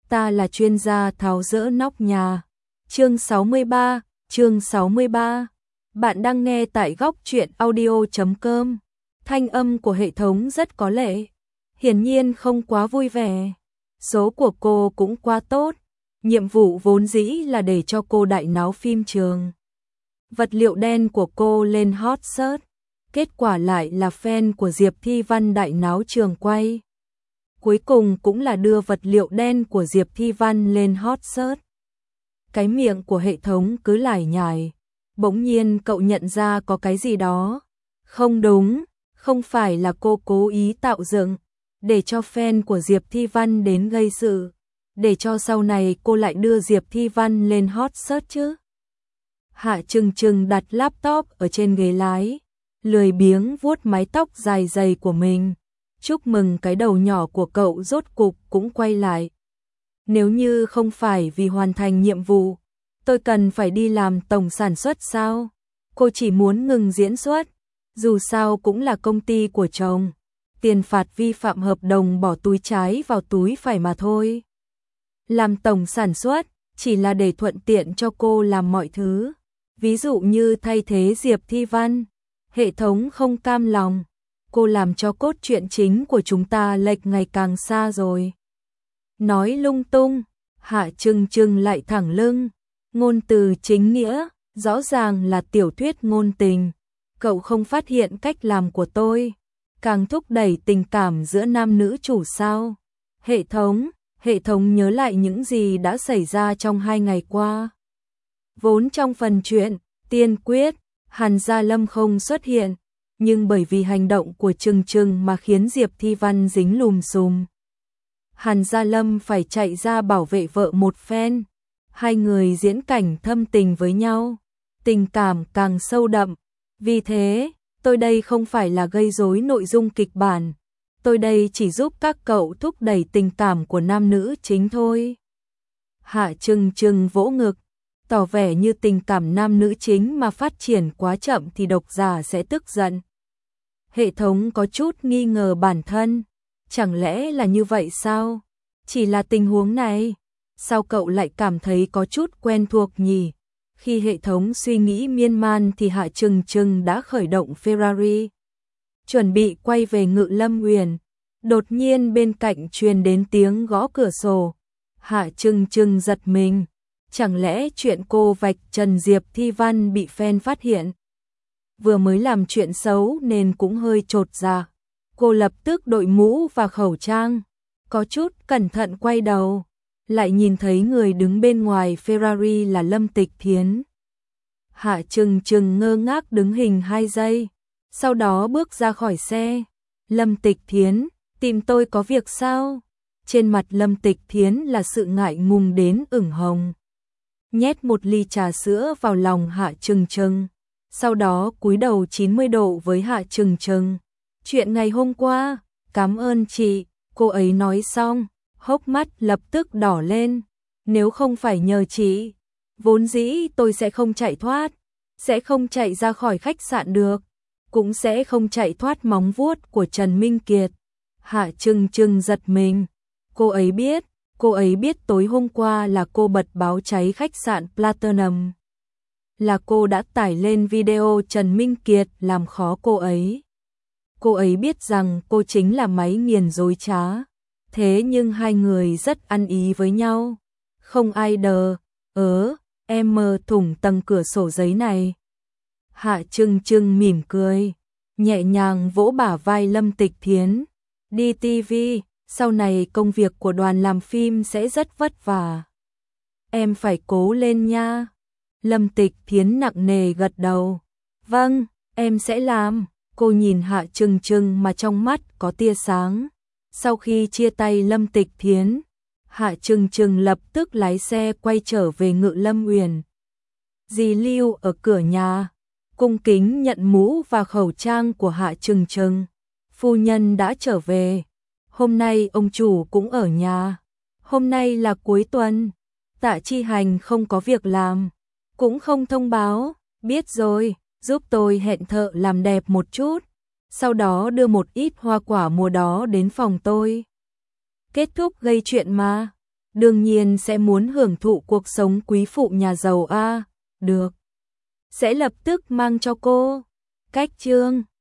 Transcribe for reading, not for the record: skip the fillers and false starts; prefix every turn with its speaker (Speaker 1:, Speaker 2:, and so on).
Speaker 1: ta là chuyên gia tháo dỡ nóc nhà. Chương 63. Bạn đang nghe tại góc truyện audio.com. Thanh âm của hệ thống rất có lệ, hiển nhiên không quá vui vẻ. Số của cô cũng quá tốt, nhiệm vụ vốn dĩ là để cho cô đại náo phim trường. Vật liệu đen của cô lên hot search, kết quả lại là fan của Diệp Thi Văn đại náo trường quay. Cuối cùng cũng là đưa vật liệu đen của Diệp Thi Văn lên hot search. Cái miệng của hệ thống cứ lải nhải, bỗng nhiên cậu nhận ra có cái gì đó không đúng, không phải là cô cố ý tạo dựng để cho fan của Diệp Thi Văn đến gây sự, để cho sau này cô lại đưa Diệp Thi Văn lên hot search chứ. Hạ Trừng Trừng đặt laptop ở trên ghế lái, lười biếng vuốt mái tóc dài dày của mình. Chúc mừng cái đầu nhỏ của cậu rốt cục cũng quay lại. Nếu như không phải vì hoàn thành nhiệm vụ, tôi cần phải đi làm tổng sản xuất sao? Cô chỉ muốn ngừng diễn xuất, dù sao cũng là công ty của chồng. Tiền phạt vi phạm hợp đồng bỏ túi trái vào túi phải mà thôi. Làm tổng sản xuất chỉ là để thuận tiện cho cô làm mọi thứ. Ví dụ như thay thế Diệp Thi Văn. Hệ thống không cam lòng. Cô làm cho cốt truyện chính của chúng ta lệch ngày càng xa rồi. Nói lung tung, Hạ Trừng Trừng lại thẳng lưng. Ngôn từ chính nghĩa, rõ ràng là tiểu thuyết ngôn tình. Cậu không phát hiện cách làm của tôi càng thúc đẩy tình cảm giữa nam nữ chủ sao? Hệ thống nhớ lại những gì đã xảy ra trong 2 ngày qua. Vốn trong phần truyện, tiên quyết, Hàn Gia Lâm không xuất hiện, nhưng bởi vì hành động của Trừng Trừng mà khiến Diệp Thi Văn dính lùm xùm. Hàn Gia Lâm phải chạy ra bảo vệ vợ một phen. Hai người diễn cảnh thâm tình với nhau, tình cảm càng sâu đậm. Vì thế, tôi đây không phải là gây rối nội dung kịch bản. Tôi đây chỉ giúp các cậu thúc đẩy tình cảm của nam nữ chính thôi. Hạ Trừng Trừng vỗ ngực, tỏ vẻ như tình cảm nam nữ chính mà phát triển quá chậm thì độc giả sẽ tức giận. Hệ thống có chút nghi ngờ bản thân. Chẳng lẽ là như vậy sao? Chỉ là tình huống này, sao cậu lại cảm thấy có chút quen thuộc nhỉ? Khi hệ thống suy nghĩ miên man thì Hạ Trừng Trừng đã khởi động Ferrari, chuẩn bị quay về Ngự Lâm Uyển. Đột nhiên bên cạnh truyền đến tiếng gõ cửa sổ. Hạ Trừng Trừng giật mình. Chẳng lẽ chuyện cô vạch trần Diệp Thi Văn bị fan phát hiện? Vừa mới làm chuyện xấu nên cũng hơi chột dạ. Cô lập tức đội mũ và khẩu trang, có chút cẩn thận quay đầu, lại nhìn thấy người đứng bên ngoài Ferrari là Lâm Tịch Thiến. Hạ Trừng Trừng ngơ ngác đứng hình 2 giây, sau đó bước ra khỏi xe. Lâm Tịch Thiến, tìm tôi có việc sao? Trên mặt Lâm Tịch Thiến là sự ngại ngùng đến ửng hồng. Nhét một ly trà sữa vào lòng Hạ Trừng Trừng, sau đó cúi đầu 90 độ với Hạ Trừng Trừng. Chuyện ngày hôm qua, cảm ơn chị, cô ấy nói xong, hốc mắt lập tức đỏ lên. Nếu không phải nhờ chị, vốn dĩ tôi sẽ không chạy thoát, sẽ không chạy ra khỏi khách sạn được, cũng sẽ không chạy thoát móng vuốt của Trần Minh Kiệt. Hạ Trừng Trừng giật mình, cô ấy biết tối hôm qua là cô bật báo cháy khách sạn Platinum. Là cô đã tải lên video Trần Minh Kiệt làm khó cô ấy. Cô ấy biết rằng cô chính là máy nghiền dối trá. Thế nhưng hai người rất ăn ý với nhau. Không ai em mơ thủng tầng cửa sổ giấy này. Hạ Trừng Trừng mỉm cười, nhẹ nhàng vỗ bả vai Lâm Tịch Thiến. Đi TV, sau này công việc của đoàn làm phim sẽ rất vất vả. Em phải cố lên nha. Lâm Tịch Thiến nặng nề gật đầu. Vâng, em sẽ làm. Cô nhìn Hạ Trừng Trừng mà trong mắt có tia sáng. Sau khi chia tay Lâm Tịch Thiến, Hạ Trừng Trừng lập tức lái xe quay trở về Ngự Lâm Uyển. Dì Lưu ở cửa nhà, cung kính nhận mũ và khẩu trang của Hạ Trừng Trừng. Phu nhân đã trở về. Hôm nay ông chủ cũng ở nhà. Hôm nay là cuối tuần. Tạ Chi Hành không có việc làm, cũng không thông báo. Biết rồi, giúp tôi hẹn thợ làm đẹp một chút, sau đó đưa một ít hoa quả mùa đó đến phòng tôi. Kết thúc gây chuyện mà. đương nhiên sẽ muốn hưởng thụ cuộc sống quý phụ nhà giàu a. Được. Sẽ lập tức mang cho cô. Cách chương